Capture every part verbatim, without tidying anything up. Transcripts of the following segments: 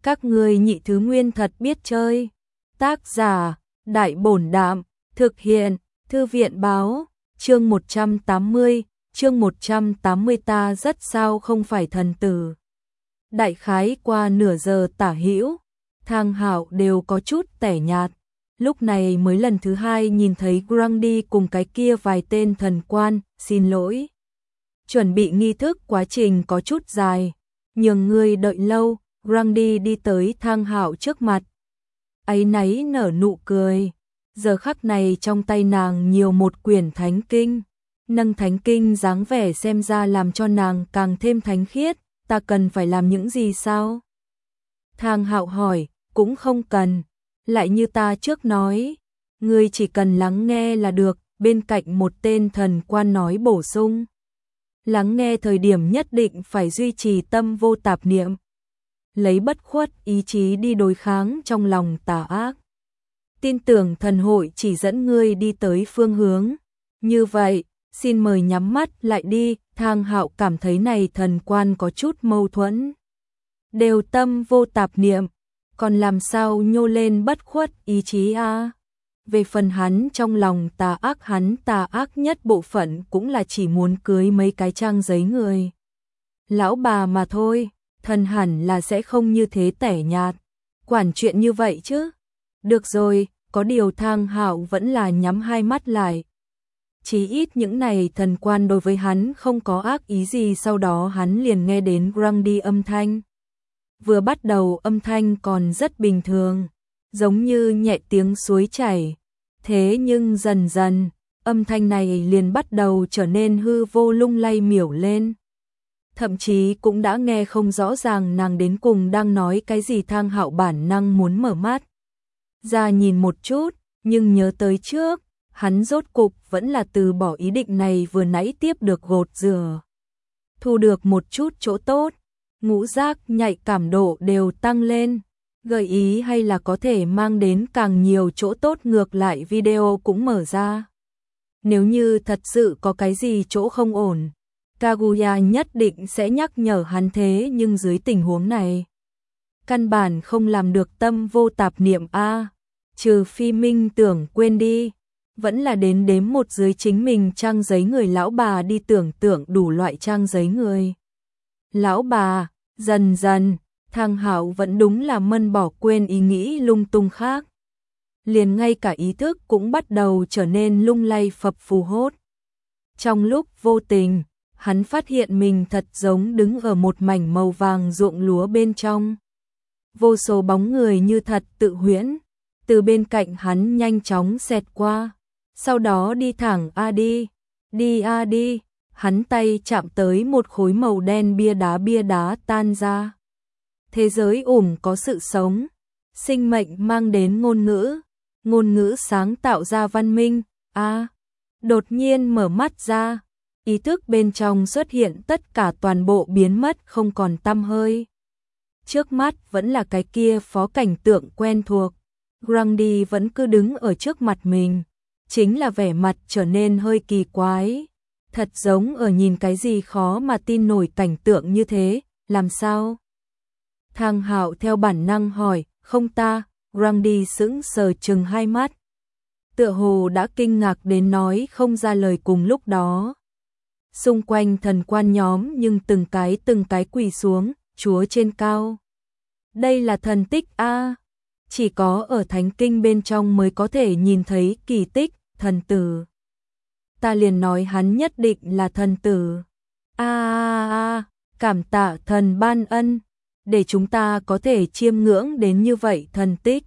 Các ngươi nhị thứ nguyên thật biết chơi. Tác giả, Đại Bổn Đạm, thực hiện, Thư viện Báo, chương một trăm tám mươi, chương một trăm tám mươi ta rất sao không phải thần tử. Đại khái qua nửa giờ tả hữu, Thang Hạo đều có chút tẻ nhạt. Lúc này mới lần thứ hai nhìn thấy Grundy cùng cái kia vài tên thần quan, xin lỗi. Chuẩn bị nghi thức quá trình có chút dài, nhường người đợi lâu. Grundy đi tới Thang Hạo trước mặt, áy náy nở nụ cười. Giờ khắc này trong tay nàng nhiều một quyển thánh kinh, nâng thánh kinh dáng vẻ xem ra làm cho nàng càng thêm thánh khiết. Ta cần phải làm những gì sao? Thang Hạo hỏi. Cũng không cần, lại như ta trước nói, ngươi chỉ cần lắng nghe là được. Bên cạnh một tên thần quan nói bổ sung, lắng nghe thời điểm nhất định phải duy trì tâm vô tạp niệm, lấy bất khuất ý chí đi đối kháng trong lòng tà ác. Tin tưởng thần hội chỉ dẫn ngươi đi tới phương hướng. Như vậy, xin mời nhắm mắt lại đi. Thang Hạo cảm thấy này thần quan có chút mâu thuẫn. Đều tâm vô tạp niệm, còn làm sao nhô lên bất khuất ý chí a? À? Về phần hắn trong lòng tà ác, hắn tà ác nhất bộ phận cũng là chỉ muốn cưới mấy cái trang giấy người lão bà mà thôi. Thần hẳn là sẽ không như thế tẻ nhạt, quản chuyện như vậy chứ. Được rồi, có điều Thang Hạo vẫn là nhắm hai mắt lại. Chí ít những này thần quan đối với hắn không có ác ý gì. Sau đó hắn liền nghe đến Grundy âm thanh. Vừa bắt đầu âm thanh còn rất bình thường, giống như nhẹ tiếng suối chảy. Thế nhưng dần dần, âm thanh này liền bắt đầu trở nên hư vô lung lay miểu lên. Thậm chí cũng đã nghe không rõ ràng nàng đến cùng đang nói cái gì. Thang Hạo bản năng muốn mở mắt ra nhìn một chút, nhưng nhớ tới trước, hắn rốt cục vẫn là từ bỏ ý định này. Vừa nãy tiếp được gột rửa, thu được một chút chỗ tốt, ngũ giác nhạy cảm độ đều tăng lên, gợi ý hay là có thể mang đến càng nhiều chỗ tốt. Ngược lại video cũng mở ra, nếu như thật sự có cái gì chỗ không ổn, Kaguya nhất định sẽ nhắc nhở hắn. Thế nhưng dưới tình huống này, căn bản không làm được tâm vô tạp niệm a. À, trừ phi minh tưởng quên đi, vẫn là đến đếm một dưới chính mình trang giấy người lão bà đi tưởng tượng đủ loại trang giấy người lão bà. Dần dần, Thang Hạo vẫn đúng là mân bỏ quên ý nghĩ lung tung khác. Liền ngay cả ý thức cũng bắt đầu trở nên lung lay phập phù hốt. Trong lúc vô tình, hắn phát hiện mình thật giống đứng ở một mảnh màu vàng ruộng lúa bên trong. Vô số bóng người như thật tự huyễn, từ bên cạnh hắn nhanh chóng xẹt qua, sau đó đi thẳng a đi, đi a đi. Hắn tay chạm tới một khối màu đen bia đá, bia đá tan ra. Thế giới ủng có sự sống, sinh mệnh mang đến ngôn ngữ, ngôn ngữ sáng tạo ra văn minh. A, à, đột nhiên mở mắt ra, ý thức bên trong xuất hiện tất cả toàn bộ biến mất không còn tăm hơi. Trước mắt vẫn là cái kia phó cảnh tượng quen thuộc. Grundy vẫn cứ đứng ở trước mặt mình, chính là vẻ mặt trở nên hơi kỳ quái. Thật giống ở nhìn cái gì khó mà tin nổi cảnh tượng như thế. Làm sao? Thang Hạo theo bản năng hỏi. Không ta. Grundy sững sờ chừng hai mắt, tựa hồ đã kinh ngạc đến nói không ra lời. Cùng lúc đó, xung quanh thần quan nhóm nhưng từng cái từng cái quỳ xuống. Chúa trên cao, đây là thần tích a, à, chỉ có ở thánh kinh bên trong mới có thể nhìn thấy kỳ tích. Thần tử, ta liền nói hắn nhất định là thần tử. A a a, cảm tạ thần ban ân, để chúng ta có thể chiêm ngưỡng đến như vậy thần tích.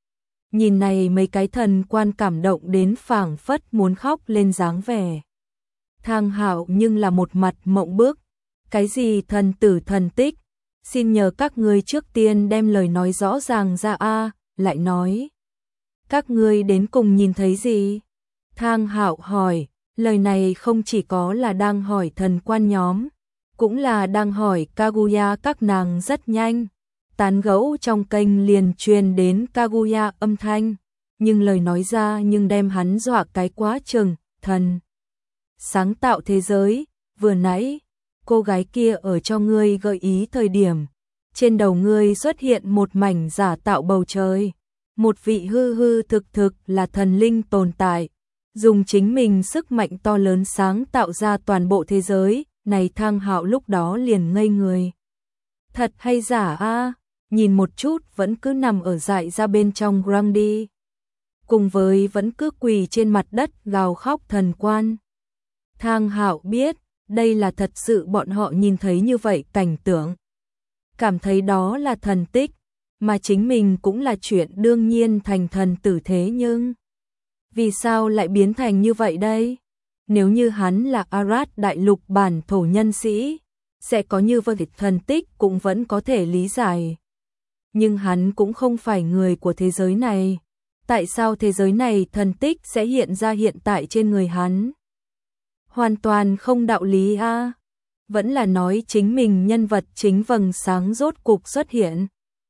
Nhìn này mấy cái thần quan cảm động đến phảng phất muốn khóc lên dáng vẻ. Thang Hạo nhưng là một mặt mộng bức. Cái gì thần tử thần tích? Xin nhờ các ngươi trước tiên đem lời nói rõ ràng ra a. À, lại nói, các ngươi đến cùng nhìn thấy gì? Thang Hạo hỏi. Lời này không chỉ có là đang hỏi thần quan nhóm, cũng là đang hỏi Kaguya các nàng. Rất nhanh, tán gẫu trong kênh liền truyền đến Kaguya âm thanh, nhưng lời nói ra nhưng đem hắn dọa cái quá chừng. Thần sáng tạo thế giới, vừa nãy cô gái kia ở cho ngươi gợi ý thời điểm, trên đầu ngươi xuất hiện một mảnh giả tạo bầu trời, một vị hư hư thực thực là thần linh tồn tại, dùng chính mình sức mạnh to lớn sáng tạo ra toàn bộ thế giới, này Thang Hạo lúc đó liền ngây người. Thật hay giả a? À? Nhìn một chút vẫn cứ nằm ở dại ra bên trong Grundy. Cùng với vẫn cứ quỳ trên mặt đất gào khóc thần quan. Thang Hạo biết, đây là thật sự bọn họ nhìn thấy như vậy cảnh tượng. Cảm thấy đó là thần tích, mà chính mình cũng là chuyện đương nhiên thành thần tử thế nhưng... Vì sao lại biến thành như vậy đây? Nếu như hắn là Arad đại lục bản thổ nhân sĩ, sẽ có như vậy thần tích cũng vẫn có thể lý giải. Nhưng hắn cũng không phải người của thế giới này. Tại sao thế giới này thần tích sẽ hiện ra hiện tại trên người hắn? Hoàn toàn không đạo lý a. À? Vẫn là nói chính mình nhân vật chính vầng sáng rốt cục xuất hiện.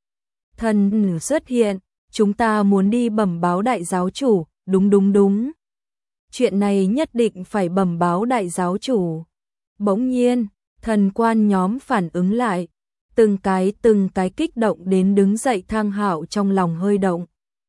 Thần xuất hiện, chúng ta muốn đi bẩm báo đại giáo chủ, đúng đúng đúng. Chuyện này nhất định phải bẩm báo đại giáo chủ. Bỗng nhiên, thần quan nhóm phản ứng lại, từng cái từng cái kích động đến đứng dậy. Thang Hạo trong lòng hơi động.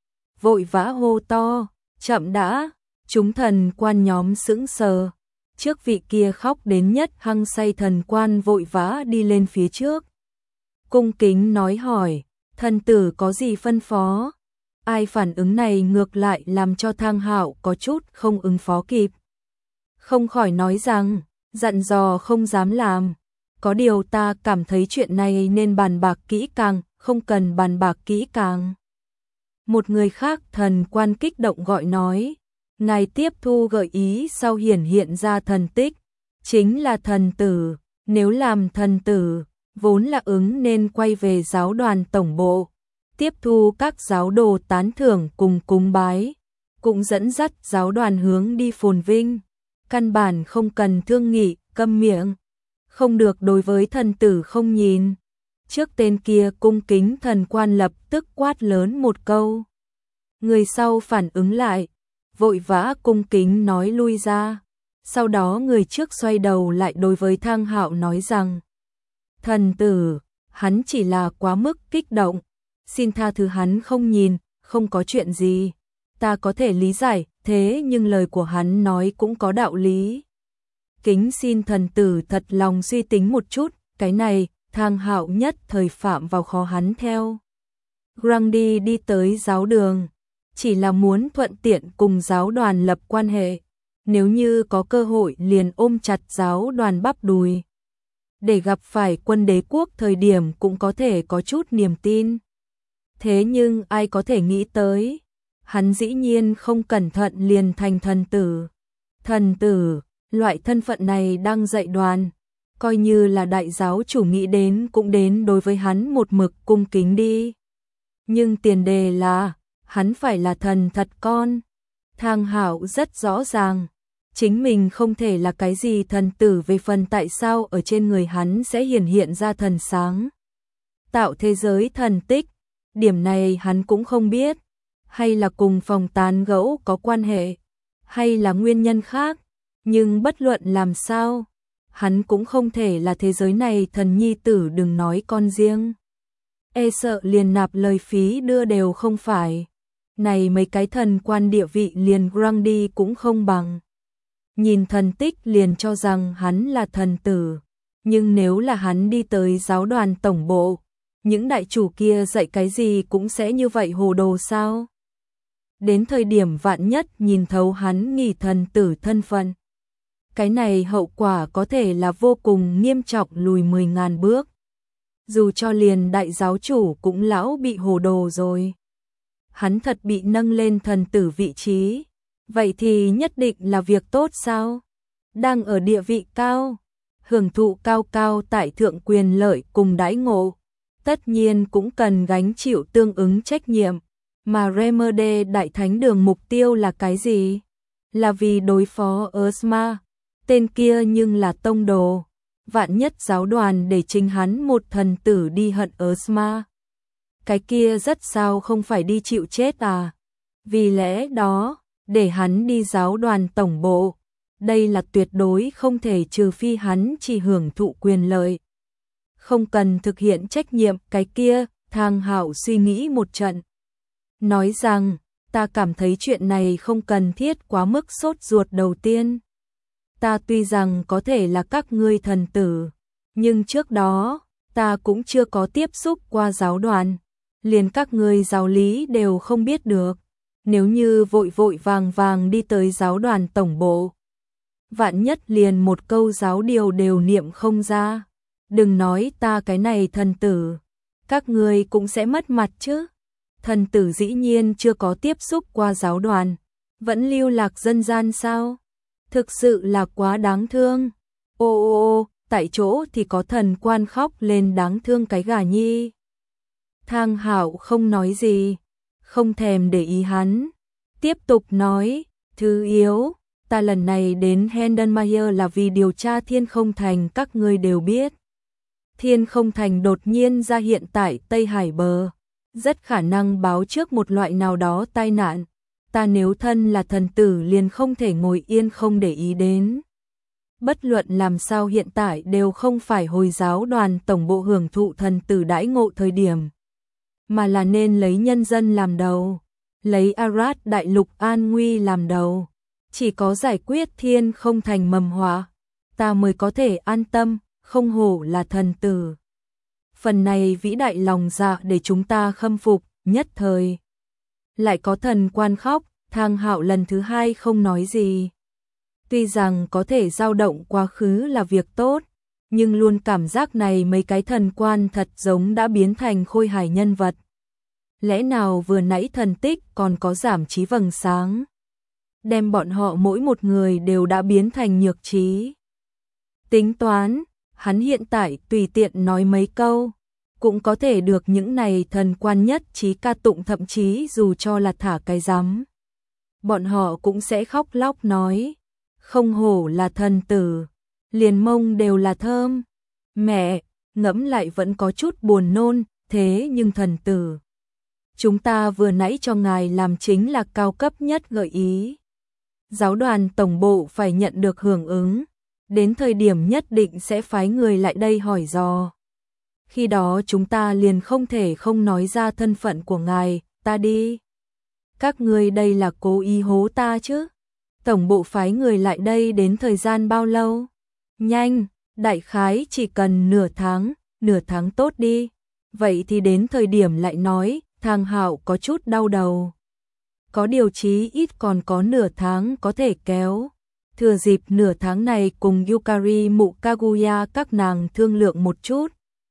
Vội vã hô to, chậm đã, chúng thần quan nhóm sững sờ. Trước vị kia khóc đến nhất hăng say thần quan vội vã đi lên phía trước. Cung kính nói hỏi, thần tử có gì phân phó? Ai phản ứng này ngược lại làm cho Thang Hạo có chút không ứng phó kịp. Không khỏi nói rằng, dặn dò không dám làm. Có điều ta cảm thấy chuyện này nên bàn bạc kỹ càng, không cần bàn bạc kỹ càng. Một người khác thần quan kích động gọi nói, ngài tiếp thu gợi ý sau hiển hiện ra thần tích, chính là thần tử, nếu làm thần tử, vốn là ứng nên quay về giáo đoàn tổng bộ, tiếp thu các giáo đồ tán thưởng cùng cúng bái, cũng dẫn dắt giáo đoàn hướng đi phồn vinh, căn bản không cần thương nghị, câm miệng, không được đối với thần tử không nhìn. Trước tên kia cung kính thần quan lập tức quát lớn một câu. Người sau phản ứng lại, vội vã cung kính nói lui ra. Sau đó người trước xoay đầu lại đối với Thang Hạo nói rằng, thần tử, hắn chỉ là quá mức kích động, xin tha thứ hắn không nhìn, không có chuyện gì, ta có thể lý giải, thế nhưng lời của hắn nói cũng có đạo lý. Kính xin thần tử thật lòng suy tính một chút, cái này, Thang Hạo nhất thời phạm vào khó hắn theo. Grundy đi tới giáo đường, chỉ là muốn thuận tiện cùng giáo đoàn lập quan hệ, nếu như có cơ hội liền ôm chặt giáo đoàn bắp đùi. Để gặp phải quân đế quốc thời điểm cũng có thể có chút niềm tin. Thế nhưng ai có thể nghĩ tới, hắn dĩ nhiên không cẩn thận liền thành thần tử. Thần tử, loại thân phận này đang dạy đoàn, coi như là đại giáo chủ nghĩ đến cũng đến đối với hắn một mực cung kính đi. Nhưng tiền đề là, hắn phải là thần thật con. Thang Hạo rất rõ ràng, chính mình không thể là cái gì thần tử, về phần tại sao ở trên người hắn sẽ hiển hiện ra thần sáng. Tạo thế giới thần tích, điểm này hắn cũng không biết, hay là cùng phòng tán gẫu có quan hệ, hay là nguyên nhân khác, nhưng bất luận làm sao, hắn cũng không thể là thế giới này thần nhi tử, đừng nói con riêng. E sợ liền nạp lời phí đưa đều không phải. Này mấy cái thần quan địa vị liền Grundy cũng không bằng. Nhìn thần tích liền cho rằng hắn là thần tử. Nhưng nếu là hắn đi tới giáo đoàn tổng bộ, những đại chủ kia dạy cái gì cũng sẽ như vậy hồ đồ sao? Đến thời điểm vạn nhất nhìn thấu hắn nghỉ thần tử thân phận. Cái này hậu quả có thể là vô cùng nghiêm trọng, lùi mười ngàn bước. Dù cho liền đại giáo chủ cũng lão bị hồ đồ rồi. Hắn thật bị nâng lên thần tử vị trí, vậy thì nhất định là việc tốt sao? Đang ở địa vị cao, hưởng thụ cao cao tại thượng quyền lợi cùng đãi ngộ, tất nhiên cũng cần gánh chịu tương ứng trách nhiệm. Mà Remerde Đại Thánh Đường mục tiêu là cái gì? Là vì đối phó Ersma, tên kia nhưng là tông đồ. Vạn nhất giáo đoàn để chính hắn một thần tử đi hận Ersma, cái kia rất sao không phải đi chịu chết à? Vì lẽ đó, để hắn đi giáo đoàn tổng bộ, đây là tuyệt đối không thể, trừ phi hắn chỉ hưởng thụ quyền lợi. không cần thực hiện trách nhiệm cái kia, Thang Hạo suy nghĩ một trận. Nói rằng, ta cảm thấy chuyện này không cần thiết quá mức sốt ruột đầu tiên. Ta tuy rằng có thể là các ngươi thần tử, nhưng trước đó, ta cũng chưa có tiếp xúc qua giáo đoàn. Liền các ngươi giáo lý đều không biết được. Nếu như vội vội vàng vàng đi tới giáo đoàn tổng bộ, vạn nhất liền một câu giáo điều đều niệm không ra. Đừng nói ta cái này thần tử, các ngươi cũng sẽ mất mặt chứ. Thần tử dĩ nhiên chưa có tiếp xúc qua giáo đoàn, vẫn lưu lạc dân gian sao? Thực sự là quá đáng thương. Ô ô ô, tại chỗ thì có thần quan khóc lên đáng thương cái gà nhi. Thang Hạo không nói gì, không thèm để ý hắn. Tiếp tục nói, thứ yếu, ta lần này đến Hendenmayer là vì điều tra Thiên Không Thành, các ngươi đều biết. Thiên Không Thành đột nhiên ra hiện tại Tây Hải bờ, rất khả năng báo trước một loại nào đó tai nạn. Ta nếu thân là thần tử liền không thể ngồi yên không để ý đến. Bất luận làm sao hiện tại đều không phải Hồi giáo đoàn tổng bộ hưởng thụ thần tử đãi ngộ thời điểm, mà là nên lấy nhân dân làm đầu, lấy Arad đại lục an nguy làm đầu. Chỉ có giải quyết Thiên Không Thành mầm họa, ta mới có thể an tâm, không hổ là thần tử. Phần này vĩ đại lòng dạ để chúng ta khâm phục, nhất thời. Lại có thần quan khóc, Thang Hạo lần thứ hai không nói gì. Tuy rằng có thể dao động quá khứ là việc tốt, nhưng luôn cảm giác này mấy cái thần quan thật giống đã biến thành khôi hài nhân vật. Lẽ nào vừa nãy thần tích còn có giảm trí vầng sáng, đem bọn họ mỗi một người đều đã biến thành nhược trí. Tính toán, hắn hiện tại tùy tiện nói mấy câu, cũng có thể được những này thần quan nhất trí ca tụng, thậm chí dù cho là thả cái rắm, bọn họ cũng sẽ khóc lóc nói, không hổ là thần tử, liền mông đều là thơm. Mẹ, ngẫm lại vẫn có chút buồn nôn, thế nhưng thần tử, chúng ta vừa nãy cho ngài làm chính là cao cấp nhất gợi ý. Giáo đoàn tổng bộ phải nhận được hưởng ứng, đến thời điểm nhất định sẽ phái người lại đây hỏi dò. Khi đó chúng ta liền không thể không nói ra thân phận của ngài, ta đi. Các ngươi đây là cố ý hố ta chứ? Tổng bộ phái người lại đây đến thời gian bao lâu? Nhanh, đại khái chỉ cần nửa tháng, nửa tháng tốt đi. Vậy thì đến thời điểm lại nói, Thang Hạo có chút đau đầu. Có điều chí ít còn có nửa tháng có thể kéo. Thừa dịp nửa tháng này cùng Yukari mụ Kaguya các nàng thương lượng một chút.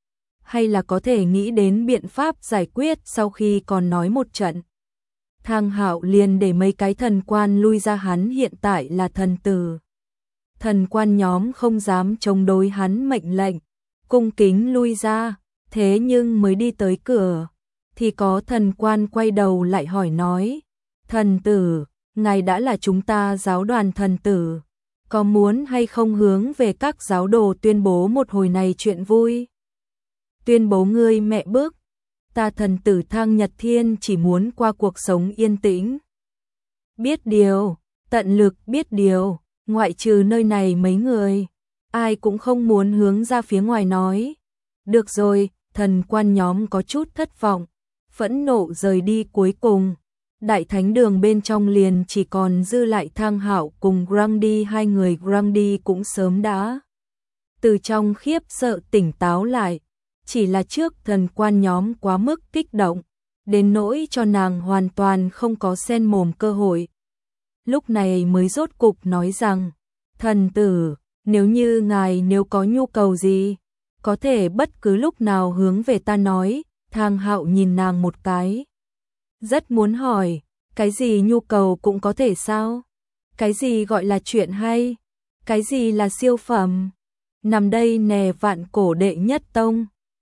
Hay là có thể nghĩ đến biện pháp giải quyết sau khi còn nói một trận. Thang Hạo liền để mấy cái thần quan lui ra, hắn hiện tại là thần tử. Thần quan nhóm không dám chống đối hắn mệnh lệnh, cung kính lui ra, thế nhưng mới đi tới cửa, thì có thần quan quay đầu lại hỏi nói, thần tử, ngài đã là chúng ta giáo đoàn thần tử, có muốn hay không hướng về các giáo đồ tuyên bố một hồi này chuyện vui? Tuyên bố ngươi mẹ bước, ta thần tử Thang Nhật Thiên chỉ muốn qua cuộc sống yên tĩnh. Biết điều, tận lực biết điều, ngoại trừ nơi này mấy người, ai cũng không muốn hướng ra phía ngoài nói. Được rồi, thần quan nhóm có chút thất vọng, phẫn nộ rời đi. Cuối cùng, đại thánh đường bên trong liền chỉ còn dư lại Thang Hạo cùng Grundy hai người. Grundy cũng sớm đã từ trong khiếp sợ tỉnh táo lại, chỉ là trước thần quan nhóm quá mức kích động, đến nỗi cho nàng hoàn toàn không có xen mồm cơ hội. Lúc này mới rốt cục nói rằng, thần tử, nếu như ngài nếu có nhu cầu gì, có thể bất cứ lúc nào hướng về ta nói. Thang Hạo nhìn nàng một cái, rất muốn hỏi, cái gì nhu cầu cũng có thể sao? Cái gì gọi là chuyện hay? Cái gì là siêu phẩm? Nằm đây nè vạn cổ đệ nhất tông.